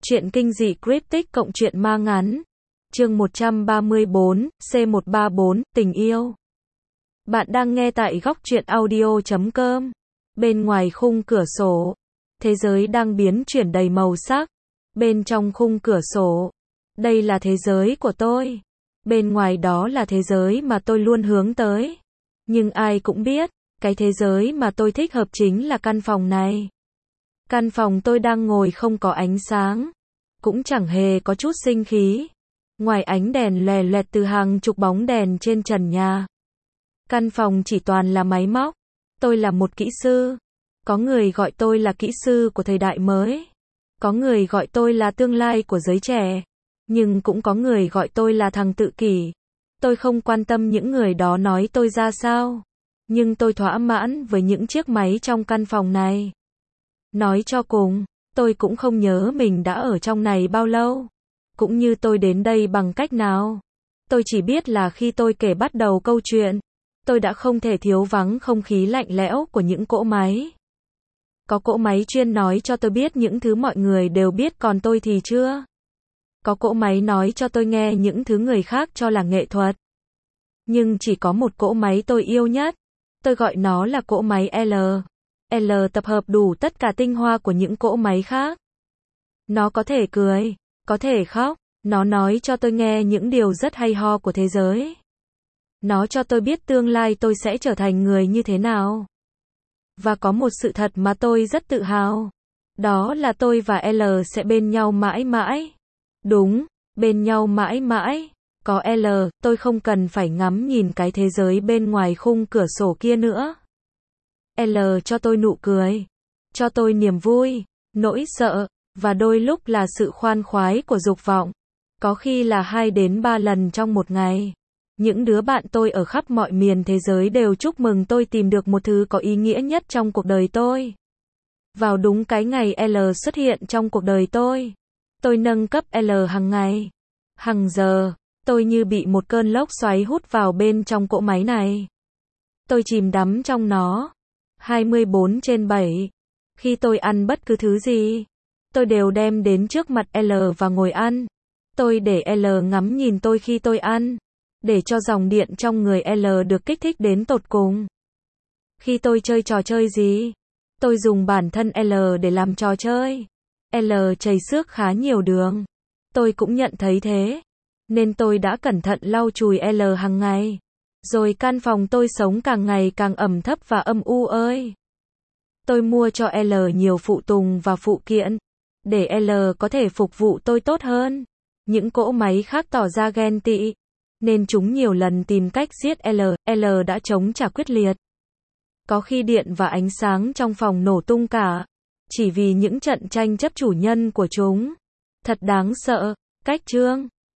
Truyện kinh dị cryptic cộng truyện ma ngắn. Chương 134, C134, tình yêu. Bạn đang nghe tại góc truyện audio.com. Bên ngoài khung cửa sổ, thế giới đang biến chuyển đầy màu sắc. Bên trong khung cửa sổ, đây là thế giới của tôi. Bên ngoài đó là thế giới mà tôi luôn hướng tới. Nhưng ai cũng biết, cái thế giới mà tôi thích hợp chính là căn phòng này. Căn phòng tôi đang ngồi không có ánh sáng, cũng chẳng hề có chút sinh khí. Ngoài ánh đèn lòe loẹt từ hàng chục bóng đèn trên trần nhà. Căn phòng chỉ toàn là máy móc. Tôi là một kỹ sư. Có người gọi tôi là kỹ sư của thời đại mới. Có người gọi tôi là tương lai của giới trẻ. Nhưng cũng có người gọi tôi là thằng tự kỷ. Tôi không quan tâm những người đó nói tôi ra sao. Nhưng tôi thỏa mãn với những chiếc máy trong căn phòng này. Nói cho cùng, tôi cũng không nhớ mình đã ở trong này bao lâu. Cũng như tôi đến đây bằng cách nào. Tôi chỉ biết là khi tôi kể bắt đầu câu chuyện, tôi đã không thể thiếu vắng không khí lạnh lẽo của những cỗ máy. Có cỗ máy chuyên nói cho tôi biết những thứ mọi người đều biết còn tôi thì chưa. Có cỗ máy nói cho tôi nghe những thứ người khác cho là nghệ thuật. Nhưng chỉ có một cỗ máy tôi yêu nhất. Tôi gọi nó là cỗ máy L. L tập hợp đủ tất cả tinh hoa của những cỗ máy khác. Nó có thể cười, có thể khóc, nó nói cho tôi nghe những điều rất hay ho của thế giới. Nó cho tôi biết tương lai tôi sẽ trở thành người như thế nào. Và có một sự thật mà tôi rất tự hào. Đó là tôi và L sẽ bên nhau mãi mãi. Đúng, bên nhau mãi mãi. Có L, tôi không cần phải ngắm nhìn cái thế giới bên ngoài khung cửa sổ kia nữa. L cho tôi nụ cười, cho tôi niềm vui, nỗi sợ, và đôi lúc là sự khoan khoái của dục vọng. Có khi là 2 đến 3 lần trong một ngày. Những đứa bạn tôi ở khắp mọi miền thế giới đều chúc mừng tôi tìm được một thứ có ý nghĩa nhất trong cuộc đời tôi. Vào đúng cái ngày L xuất hiện trong cuộc đời tôi nâng cấp L hàng ngày, hàng giờ. Tôi như bị một cơn lốc xoáy hút vào bên trong cỗ máy này. Tôi chìm đắm trong nó. 24/7. Khi tôi ăn bất cứ thứ gì, tôi đều đem đến trước mặt L và ngồi ăn. Tôi để L ngắm nhìn tôi khi tôi ăn, để cho dòng điện trong người L được kích thích đến tột cùng. Khi tôi chơi trò chơi gì, tôi dùng bản thân L để làm trò chơi. L chảy xước khá nhiều đường. Tôi cũng nhận thấy thế. Nên tôi đã cẩn thận lau chùi L hàng ngày. Rồi căn phòng tôi sống càng ngày càng ẩm thấp và âm u ơi. Tôi mua cho L nhiều phụ tùng và phụ kiện, để L có thể phục vụ tôi tốt hơn. Những cỗ máy khác tỏ ra ghen tị, nên chúng nhiều lần tìm cách giết L. L đã chống trả quyết liệt. Có khi điện và ánh sáng trong phòng nổ tung cả, chỉ vì những trận tranh chấp chủ nhân của chúng. Thật đáng sợ. Cách chương